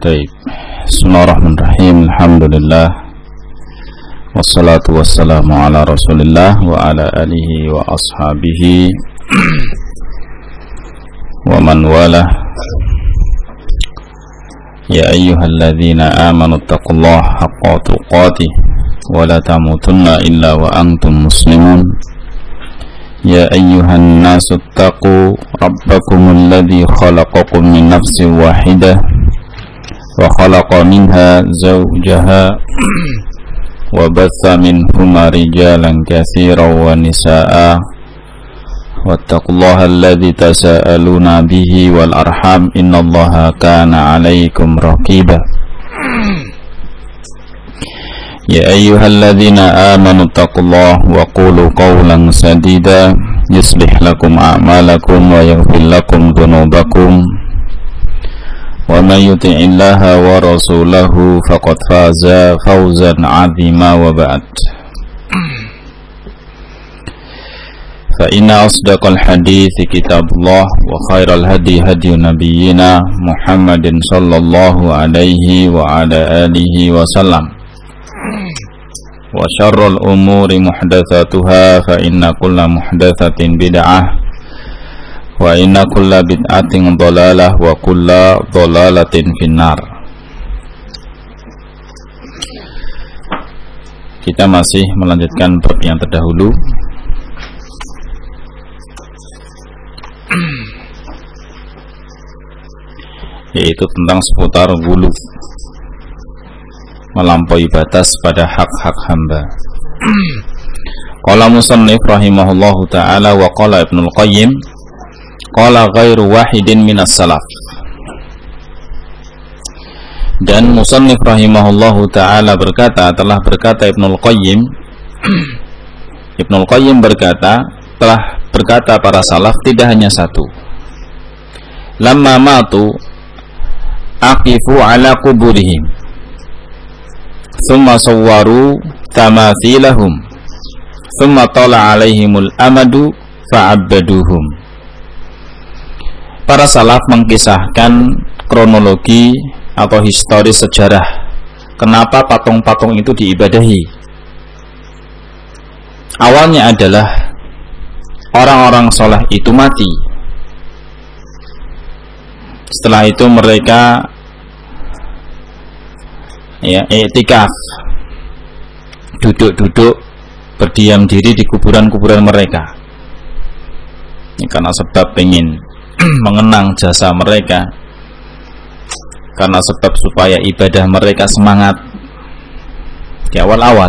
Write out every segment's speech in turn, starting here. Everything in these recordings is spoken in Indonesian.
Baik. Bismillahirrahmanirrahim. Alhamdulillah. Wassalatu wassalamu ala Rasulillah wa ala alihi wa ashabihi wa man walah. Ya ayyuhalladzina amanu taqullaha haqqa tuqatih wa la tamutunna illa wa antum muslimun. Ya ayyuhan nasu taqu rabbakumul ladzi khalaqakum min nafsin wahidah wa khalaqa minha zawjaha wa batha minhuma rijalan katsiran wa nisaa'a wattaqullaha alladzi tasaaluna bihi wal arham innallaha kana 'alaikum raqiba. Ya ayyuhalladzina amanu taqullaha wa qulu qawlan sadida yuslih lakum a'malakum wa yaghfir lakum dhunubakum wa may yuti'illaha wa rasulahu faqad faza fawzan 'azima wa ba'd. Fa inna asdaqal hadithi kitabullah wa khairal hadi hadi nabiyyina Muhammadin sallallahu alaihi wa ala alihi wa sallam. Wa syarrul umuri muhdatsatuha fa inna kulla muhdatsatin bid'ah wa inna kulla bid'atin dhalalah wa kulla dhalalatin finnar. Kita masih melanjutkan bab yang terdahulu, yaitu tentang seputar ghulu, melampaui batas pada hak-hak hamba. Qala musannif rahimahullahu ta'ala wa qala Ibnul Qayyim qala ghairu wahidin minas salaf. Dan musannif rahimahullahu ta'ala berkata, telah berkata Ibnul Qayyim Ibnul Qayyim berkata, telah berkata para salaf, tidak hanya satu. Lamma matu aqifu ala kuburihim thumma sawwaru tamathilahum thumma tala alaihimul amadu fa'abbaduhum. Para salaf mengkisahkan kronologi atau historis sejarah kenapa patung-patung itu diibadahi. Awalnya adalah orang-orang soleh itu mati. Setelah itu mereka i'tikaf, duduk-duduk berdiam diri di kuburan-kuburan mereka. Ini karena sebab ingin mengenang jasa mereka, karena sebab supaya ibadah mereka semangat di awal-awal.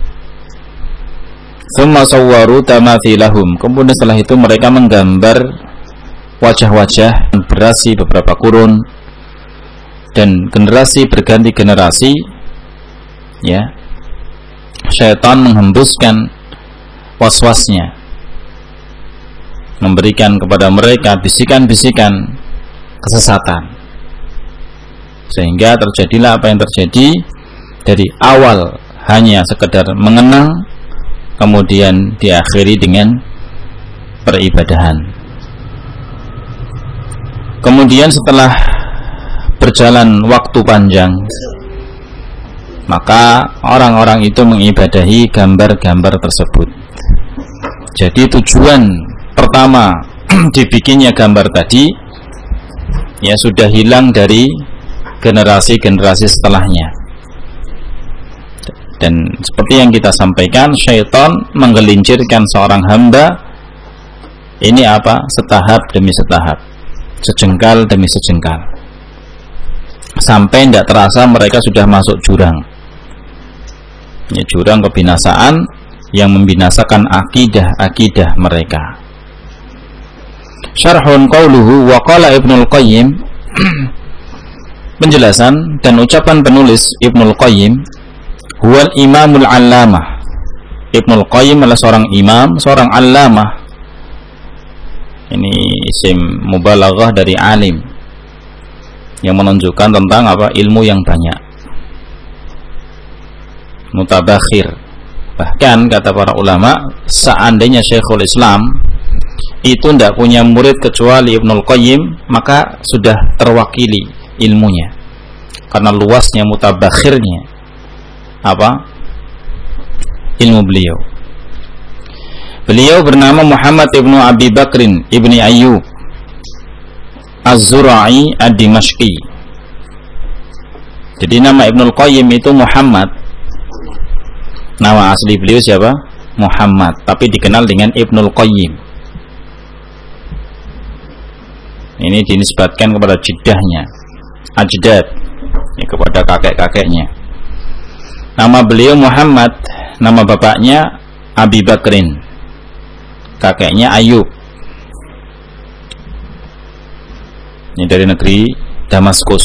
Tsumma sawwaru tamathilahum, kemudian setelah itu mereka menggambar wajah-wajah berasi beberapa kurun, dan generasi berganti generasi, ya, syaitan menghembuskan waswasnya, memberikan kepada mereka bisikan-bisikan kesesatan, sehingga terjadilah apa yang terjadi. Dari awal hanya sekedar mengenang, kemudian diakhiri dengan peribadahan. Kemudian setelah berjalan waktu panjang, maka orang-orang itu mengibadahi gambar-gambar tersebut. Jadi tujuan pertama dibikinnya gambar tadi, ya, sudah hilang dari generasi-generasi setelahnya. Dan seperti yang kita sampaikan, syaitan menggelincirkan seorang hamba ini apa? Setahap demi setahap, sejengkal demi sejengkal, sampai tidak terasa mereka sudah masuk jurang, ya, jurang kebinasaan yang membinasakan akidah mereka. Syarhun qauluhu wa qala Ibnul Qayyim. Penjelasan dan ucapan penulis Ibnul Qayyim, huwal imamul allamah. Ibnul Qayyim adalah seorang imam, seorang allamah. Ini isim mubalaghah dari alim, yang menunjukkan tentang apa? Ilmu yang banyak. Mutabakhir. Bahkan kata para ulama, seandainya Syekhul Islam itu tidak punya murid kecuali Ibnul Qayyim, maka sudah terwakili ilmunya. karena luasnya mutabakhirnya ilmu beliau. Beliau bernama Muhammad ibnu Abi Bakrin ibni Ayyub Az-Zura'i Ad-Dimashqi. Jadi nama Ibnul Qayyim itu Muhammad. Nama asli beliau siapa? Muhammad, tapi dikenal dengan Ibnul Qayyim. Ini dinisbatkan kepada jiddahnya, ajdad, kepada kakek-kakeknya. Nama beliau Muhammad, nama bapaknya Abi Bakrin, kakeknya Ayub. Ini dari negeri Damaskus.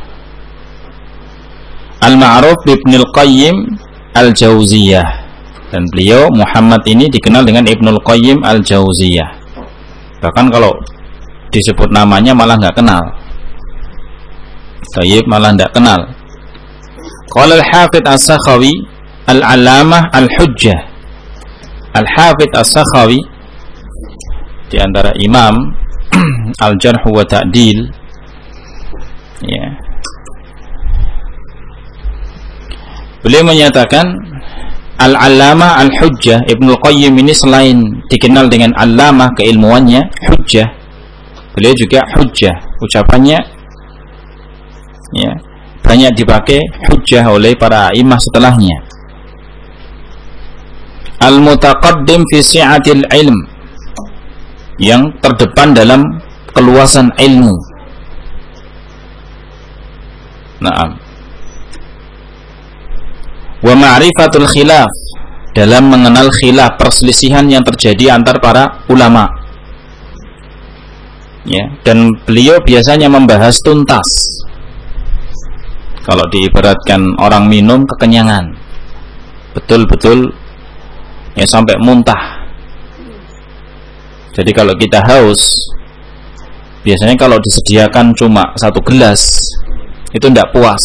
Al-Ma'ruf Ibnul Qayyim Al-Jauziyah. Dan beliau Muhammad ini dikenal dengan Ibnul Qayyim Al-Jauziyah. Bahkan kalau disebut namanya malah nggak kenal. Tayyib malah nggak kenal. Qala Al-Hafidz As-Sakhawi Al-Allamah Al-Hujjah. Al-Hafidz As-Sakhawi di antara imam Al-Jarh wa Ta'dil, ya. Beliau menyatakan Al-Allamah Al-Hujjah, Ibnul Qayyim ini selain dikenal dengan Allamah keilmuannya, Hujjah, beliau juga Hujjah. Ucapannya, ya, banyak dipakai Hujjah oleh para imam setelahnya. Al-Mutaqaddim fi si'atil ilm, yang terdepan dalam keluasan ilmu. Naam. Wa ma'rifatul khilaf, dalam mengenal khilaf, perselisihan yang terjadi antar para ulama. Ya, dan beliau biasanya membahas tuntas. Kalau diibaratkan orang minum kekenyangan, betul-betul ya sampai muntah. Jadi kalau kita haus, biasanya kalau disediakan cuma 1 gelas itu tidak puas,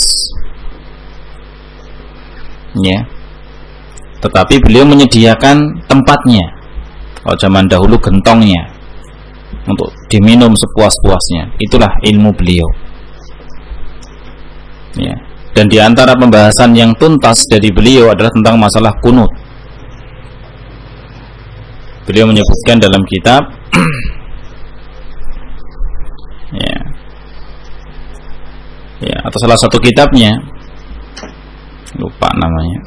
ya. Tetapi beliau menyediakan tempatnya. Kalau zaman dahulu gentongnya untuk diminum sepuas-puasnya. Itulah ilmu beliau, ya. Dan di antara pembahasan yang tuntas dari beliau adalah tentang masalah kunut. Beliau menyebutkan dalam kitab ya, atau salah satu kitabnya, lupa namanya.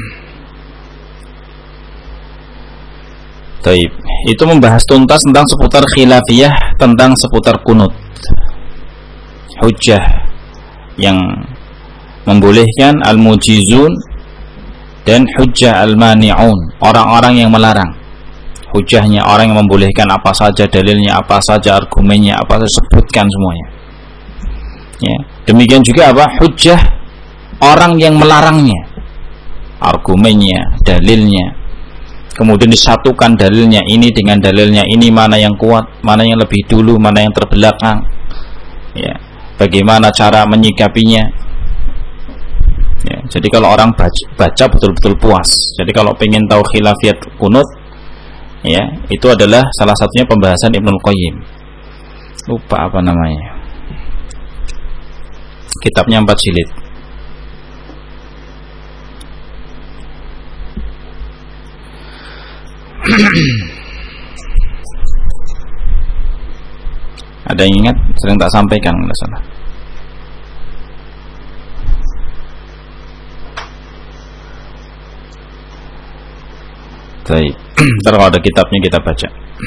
Taib, itu membahas tuntas tentang seputar khilafiyah, tentang seputar kunut, hujjah yang membolehkan, al-mujizun, dan hujjah al-mani'un, orang-orang yang melarang. Hujahnya orang yang membolehkan apa saja, dalilnya apa saja, argumennya apa saja, sebutkan semuanya, ya. Demikian juga hujah orang yang melarangnya, argumennya, dalilnya. Kemudian disatukan dalilnya ini dengan dalilnya ini, mana yang kuat, mana yang lebih dulu, mana yang terbelakang, ya. Bagaimana cara menyikapinya, ya. Jadi kalau orang baca betul-betul puas. Jadi kalau pengen tahu khilafiyat kunut, ya, itu adalah salah satunya pembahasan Ibnul Qayyim. Lupa apa namanya. Kitabnya 4 jilid. Ada yang ingat? Sering tak sampaikan, enggak salah. Baik. Ntar kalau ada kitabnya kita baca.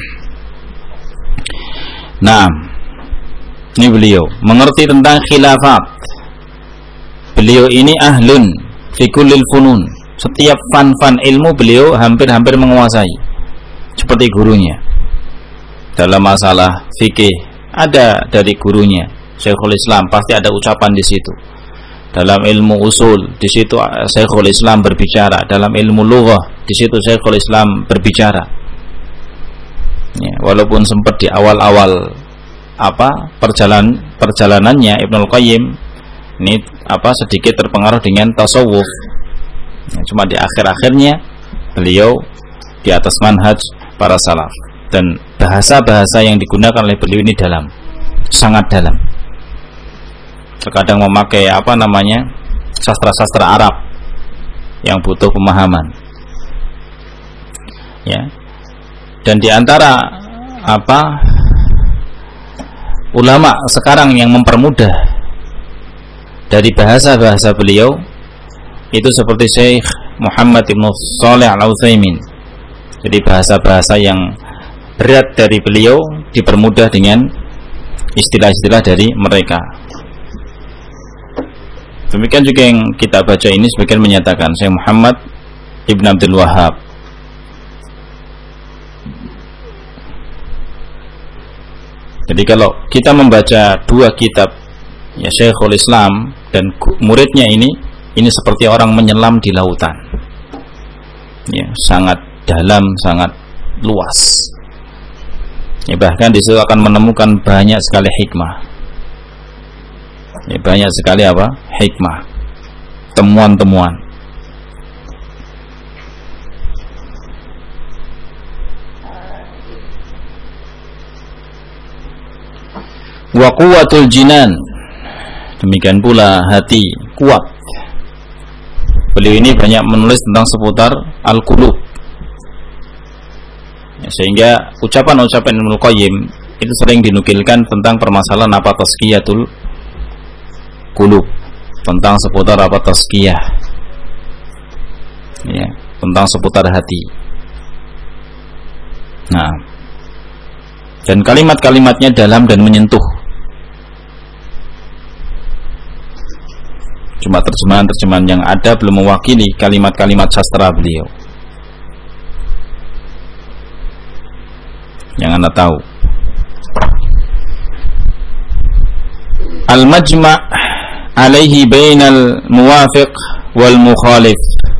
Nah, ini beliau mengerti tentang khilafat. Beliau ini ahlun fi kullil funun. Setiap fan-fan ilmu beliau hampir-hampir menguasai, seperti gurunya. Dalam masalah fikih ada dari gurunya, Syekhul Islam, pasti ada ucapan di situ. Dalam ilmu usul, di situ Syekhul Islam berbicara. Dalam ilmu lughah, di situ Syekhul Islam berbicara. Ya, walaupun sempat di awal-awal perjalanannya Ibnul Qayyim ini sedikit terpengaruh dengan tasawuf. Ya, cuma di akhir-akhirnya beliau di atas manhaj para salaf, dan bahasa-bahasa yang digunakan oleh beliau ini dalam, sangat dalam. terkadang memakai sastra-sastra Arab yang butuh pemahaman. Ya. Dan di antara ulama sekarang yang mempermudah dari bahasa-bahasa beliau itu seperti Syekh Muhammad Ibn Shalih Al-Utsaimin. Jadi bahasa-bahasa yang berat dari beliau dipermudah dengan istilah-istilah dari mereka. Demikian juga yang kita baca ini sebagian menyatakan Syekh Muhammad Ibn Abdul Wahhab. Jadi kalau kita membaca dua kitab ya Syekhul Islam dan muridnya ini seperti orang menyelam di lautan. Ya, sangat dalam, sangat luas. Ya, bahkan di situ akan menemukan banyak sekali hikmah. Ya, banyak sekali hikmah, temuan-temuan. Wa quwwatul jinan, demikian pula hati kuat. Beliau ini banyak menulis tentang seputar al-qulub. Ya, sehingga ucapan-ucapan Ibnu Qayyim itu sering dinukilkan tentang permasalahan tazkiyatul qulub, tentang seputar tazkiyah. Ya, tentang seputar hati. Nah, dan kalimat-kalimatnya dalam dan menyentuh. Cuma terjemahan-terjemahan yang ada belum mewakili kalimat-kalimat sastra beliau yang Anda tahu. Al-majma' alaihi bainal muwafiq wal mukhalif,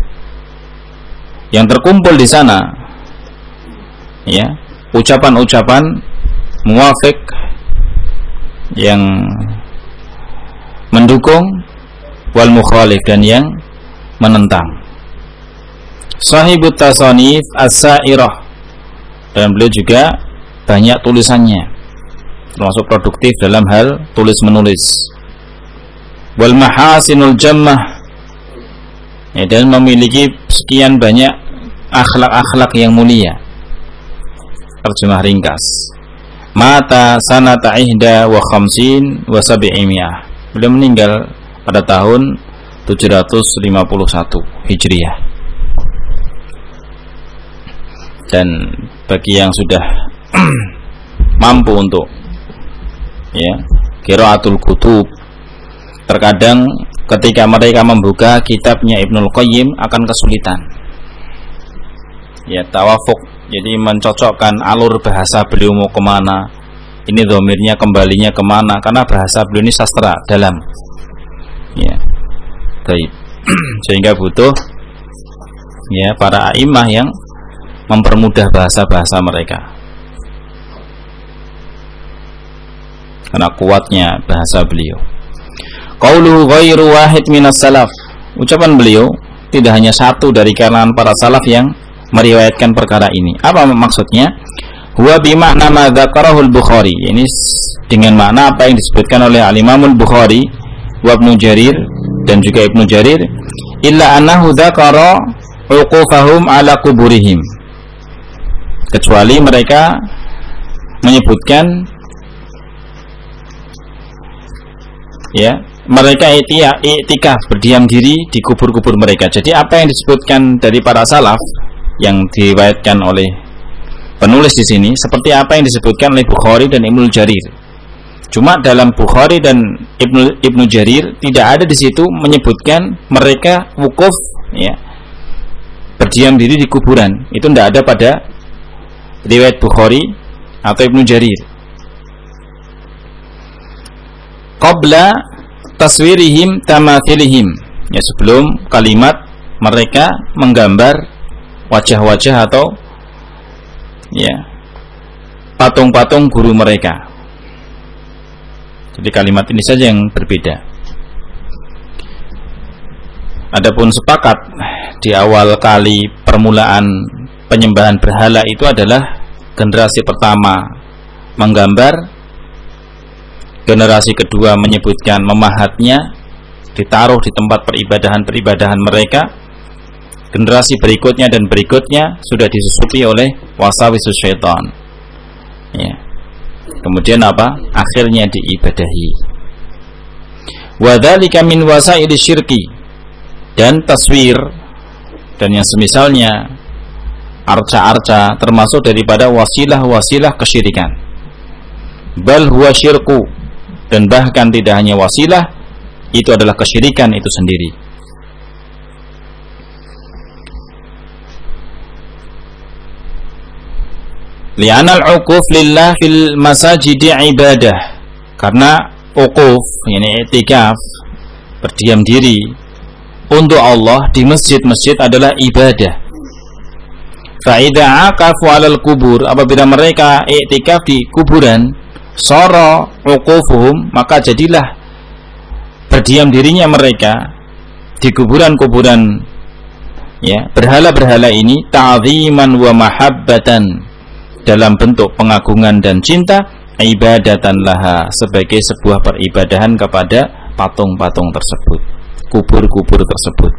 yang terkumpul di sana ya ucapan-ucapan muwafiq yang mendukung, wal mukhalif dan yang menentang. Sahibut tasanif as-sa'irah, dan beliau juga banyak tulisannya, termasuk produktif dalam hal tulis menulis. Wal mahasinul jammah, ya, dan memiliki sekian banyak akhlak-akhlak yang mulia. Terjemah ringkas. Mata sanata ihda wa khamsin wa sab'imiyah. Beliau meninggal pada tahun 751 Hijriah. Dan bagi yang sudah mampu untuk ya qiraatul kutub, terkadang ketika mereka membuka kitabnya Ibnul Qayyim akan kesulitan ya tawafuk, jadi mencocokkan alur bahasa beliau mau kemana, ini dhamirnya kembalinya kemana, karena bahasa beliau ini sastra dalam ya, baik. Sehingga butuh ya para a'imah yang mempermudah bahasa-bahasa mereka, karena kuatnya bahasa beliau. Qauluhu ghairu wahid minas salaf, ucapan beliau tidak hanya satu dari kalangan para salaf yang meriwayatkan perkara ini. Apa maksudnya? Huwa bima'na ma dzakarahu al-Bukhari, ini dengan makna apa yang disebutkan oleh al-Imam al-Bukhari wa Ibnu Jarir dan juga Ibnu Jarir, illa annahu dzakara uqufahum ala kuburihim, kecuali mereka menyebutkan ya mereka i'tikaf, berdiam diri di kubur-kubur mereka. Jadi apa yang disebutkan dari para salaf yang diriwayatkan oleh penulis di sini seperti apa yang disebutkan oleh Bukhari dan Ibnu Jarir. Cuma dalam Bukhari dan Ibnu Jarir tidak ada di situ menyebutkan mereka wukuf ya, berdiam diri di kuburan. Itu tidak ada pada riwayat Bukhari atau Ibnu Jarir. Qabla taswirihim tamathilihim, ya, sebelum kalimat mereka menggambar wajah-wajah atau ya patung-patung guru mereka. Jadi kalimat ini saja yang berbeda. Adapun sepakat di awal kali permulaan penyembahan berhala itu adalah generasi pertama menggambar Generasi kedua menyebutkan memahatnya, ditaruh di tempat peribadahan mereka. Generasi berikutnya dan berikutnya sudah disusupi oleh wasawisus syaitan. Ya. Kemudian apa? Akhirnya diibadahi. Wa dzalika min wasaili syirki. Dan taswir dan yang semisalnya, arca-arca, termasuk daripada wasilah-wasilah kesyirikan. Bal huwa syirku. Dan bahkan tidak hanya wasilah, itu adalah kesyirikan itu sendiri. Li'anal uquf lillah fil masajidi ibadah. Karena uquf, yakni i'tikaf, berdiam diri untuk Allah di masjid-masjid adalah ibadah. Fa idza aqafu 'alal kubur, apabila mereka i'tikaf di kuburan, sara uqufuhum, maka jadilah berdiam dirinya mereka di kuburan-kuburan, ya, berhala-berhala ini, ta'ziman wa mahabbatan, dalam bentuk pengagungan dan cinta, ibadatan laha, sebagai sebuah peribadahan kepada patung-patung tersebut, kubur-kubur tersebut.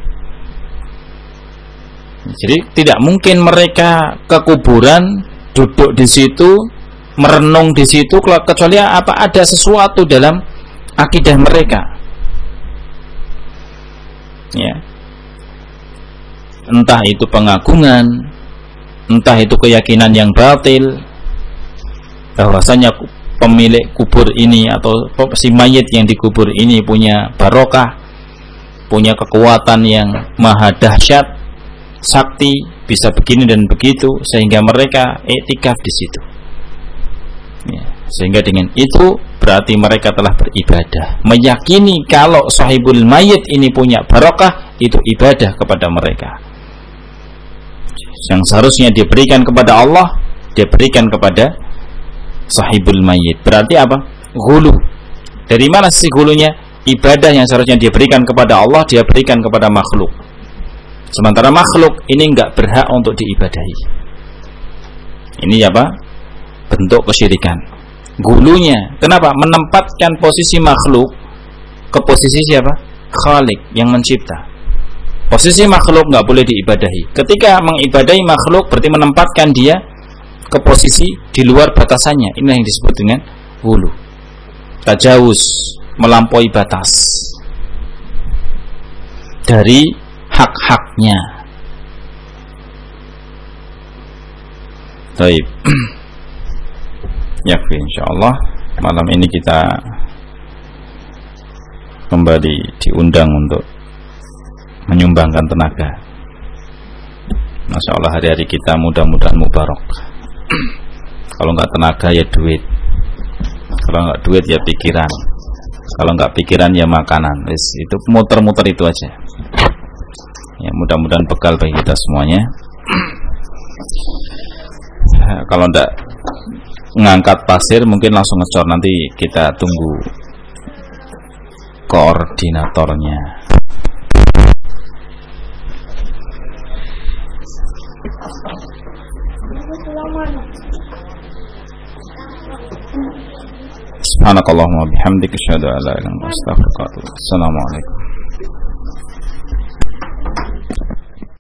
Jadi tidak mungkin mereka ke kuburan, duduk di situ, merenung di situ, kecuali apa, ada sesuatu dalam akidah mereka, ya, entah itu pengagungan, entah itu keyakinan yang batil, bahwasanya pemilik kubur ini atau si mayit yang dikubur ini punya barokah, punya kekuatan yang maha dahsyat, sakti, bisa begini dan begitu, sehingga mereka i'tikaf di situ. Ya, sehingga dengan itu berarti mereka telah beribadah, meyakini kalau sahibul mayit ini punya barokah, itu ibadah kepada mereka. Yang seharusnya diberikan kepada Allah, dia berikan kepada sahibul mayit. Berarti apa? Ghulu. Dari mana sih ghulunya? Ibadah yang seharusnya diberikan kepada Allah, dia berikan kepada makhluk, sementara makhluk ini enggak berhak untuk diibadahi. Ini apa? Bentuk kesyirikan, gulunya. Kenapa? Menempatkan posisi makhluk ke posisi siapa? Khalik, yang mencipta. Posisi makhluk nggak boleh diibadahi. Ketika mengibadahi makhluk berarti menempatkan dia ke posisi di luar batasannya. Inilah yang disebut dengan gulu, tajawuz, melampaui batas dari hak-haknya. Baik. Yakfi, insyaallah malam ini kita kembali diundang untuk menyumbangkan tenaga. Masya Allah, hari-hari kita mudah-mudahan mubarak. Kalau nggak tenaga ya duit, kalau nggak duit ya pikiran, kalau nggak pikiran ya makanan. Itu muter-muter itu aja. Ya, mudah-mudahan bekal bagi kita semuanya. Kalau nggak ngangkat pasir mungkin langsung ngecor, nanti kita tunggu koordinatornya. Subhanakallahumma bihamdika asyhadu an la ilaha illa anta astaghfiruka wa atubu ilaik. Assalamualaikum.